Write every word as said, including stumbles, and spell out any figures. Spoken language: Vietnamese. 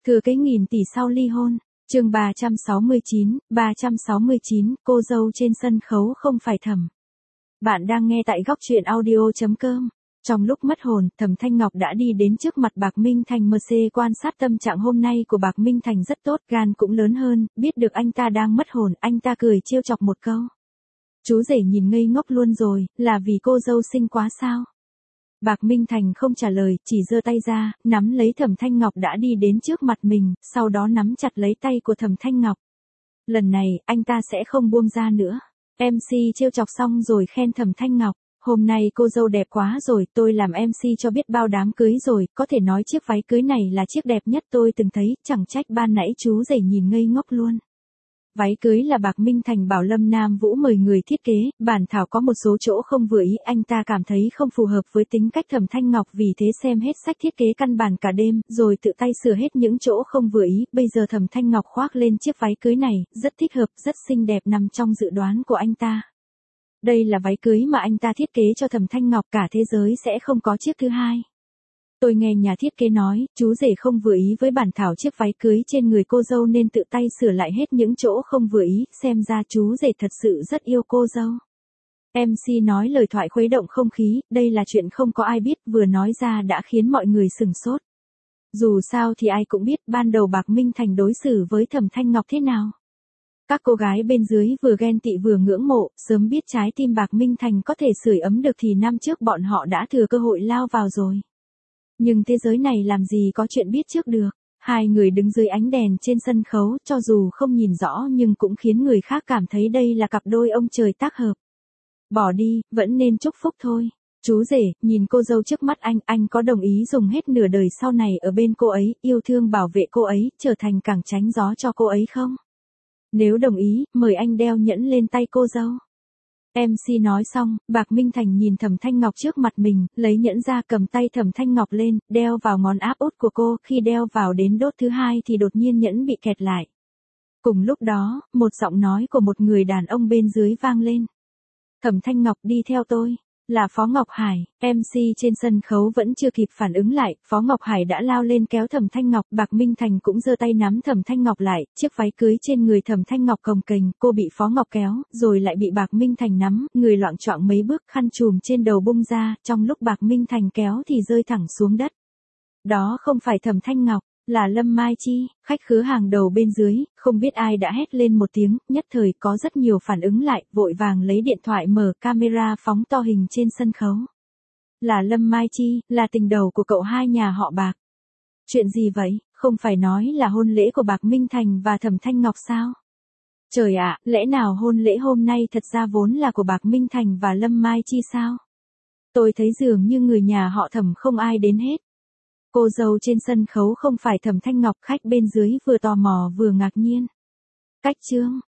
Thừa kế nghìn tỷ sau ly hôn. Chương ba trăm sáu mươi chín, ba trăm sáu mươi chín, cô dâu trên sân khấu không phải Thẩm. Bạn đang nghe tại góc truyện audio chấm com. Trong lúc mất hồn, Thẩm Thanh Ngọc đã đi đến trước mặt Bạc Minh Thành mờ xê quan sát tâm trạng hôm nay của Bạc Minh Thành rất tốt, gan cũng lớn hơn, biết được anh ta đang mất hồn, anh ta cười trêu chọc một câu. Chú rể nhìn ngây ngốc luôn rồi, là vì cô dâu xinh quá sao? Bạc Minh Thành không trả lời, chỉ giơ tay ra, nắm lấy Thẩm Thanh Ngọc đã đi đến trước mặt mình, sau đó nắm chặt lấy tay của Thẩm Thanh Ngọc. Lần này, anh ta sẽ không buông ra nữa. em xê trêu chọc xong rồi khen Thẩm Thanh Ngọc. Hôm nay cô dâu đẹp quá rồi, tôi làm em xê cho biết bao đám cưới rồi, có thể nói chiếc váy cưới này là chiếc đẹp nhất tôi từng thấy, chẳng trách ban nãy chú rể nhìn ngây ngốc luôn. Váy cưới là Bạc Minh Thành bảo Lâm Nam Vũ mời người thiết kế, bản thảo có một số chỗ không vừa ý, anh ta cảm thấy không phù hợp với tính cách Thẩm Thanh Ngọc, vì thế xem hết sách thiết kế căn bản cả đêm, rồi tự tay sửa hết những chỗ không vừa ý, bây giờ Thẩm Thanh Ngọc khoác lên chiếc váy cưới này, rất thích hợp, rất xinh đẹp, nằm trong dự đoán của anh ta. Đây là váy cưới mà anh ta thiết kế cho Thẩm Thanh Ngọc, cả thế giới sẽ không có chiếc thứ hai. Tôi nghe nhà thiết kế nói, chú rể không vừa ý với bản thảo chiếc váy cưới trên người cô dâu nên tự tay sửa lại hết những chỗ không vừa ý, xem ra chú rể thật sự rất yêu cô dâu. em xê nói lời thoại khuấy động không khí, đây là chuyện không có ai biết, vừa nói ra đã khiến mọi người sửng sốt. Dù sao thì ai cũng biết ban đầu Bạc Minh Thành đối xử với Thẩm Thanh Ngọc thế nào. Các cô gái bên dưới vừa ghen tị vừa ngưỡng mộ, sớm biết trái tim Bạc Minh Thành có thể sưởi ấm được thì năm trước bọn họ đã thừa cơ hội lao vào rồi. Nhưng thế giới này làm gì có chuyện biết trước được. Hai người đứng dưới ánh đèn trên sân khấu, cho dù không nhìn rõ nhưng cũng khiến người khác cảm thấy đây là cặp đôi ông trời tác hợp. Bỏ đi, vẫn nên chúc phúc thôi. Chú rể, nhìn cô dâu trước mắt anh, anh có đồng ý dùng hết nửa đời sau này ở bên cô ấy, yêu thương bảo vệ cô ấy, trở thành cẳng tránh gió cho cô ấy không? Nếu đồng ý, mời anh đeo nhẫn lên tay cô dâu. em xê nói xong, Bạc Minh Thành nhìn Thẩm Thanh Ngọc trước mặt mình, lấy nhẫn ra cầm tay Thẩm Thanh Ngọc lên, đeo vào ngón áp út của cô, khi đeo vào đến đốt thứ hai thì đột nhiên nhẫn bị kẹt lại. Cùng lúc đó, một giọng nói của một người đàn ông bên dưới vang lên. Thẩm Thanh Ngọc đi theo tôi. Là Phó Ngọc Hải, em xê trên sân khấu vẫn chưa kịp phản ứng lại, Phó Ngọc Hải đã lao lên kéo Thẩm Thanh Ngọc, Bạc Minh Thành cũng giơ tay nắm Thẩm Thanh Ngọc lại, chiếc váy cưới trên người Thẩm Thanh Ngọc cồng kềnh, cô bị Phó Ngọc kéo, rồi lại bị Bạc Minh Thành nắm, người loạng choạng mấy bước, khăn trùm trên đầu bung ra, trong lúc Bạc Minh Thành kéo thì rơi thẳng xuống đất. Đó không phải Thẩm Thanh Ngọc, là Lâm Mai Chi, khách khứa hàng đầu bên dưới, không biết ai đã hét lên một tiếng, nhất thời có rất nhiều phản ứng lại, vội vàng lấy điện thoại mở camera phóng to hình trên sân khấu. Là Lâm Mai Chi, là tình đầu của cậu hai nhà họ Bạc. Chuyện gì vậy, không phải nói là hôn lễ của Bạc Minh Thành và Thẩm Thanh Ngọc sao? Trời ạ, lẽ nào hôn lễ hôm nay thật ra vốn là của Bạc Minh Thành và Lâm Mai Chi sao? Tôi thấy dường như người nhà họ Thẩm không ai đến hết. Cô dâu trên sân khấu không phải Thẩm Thanh Ngọc, khách bên dưới vừa tò mò vừa ngạc nhiên. Cách chương.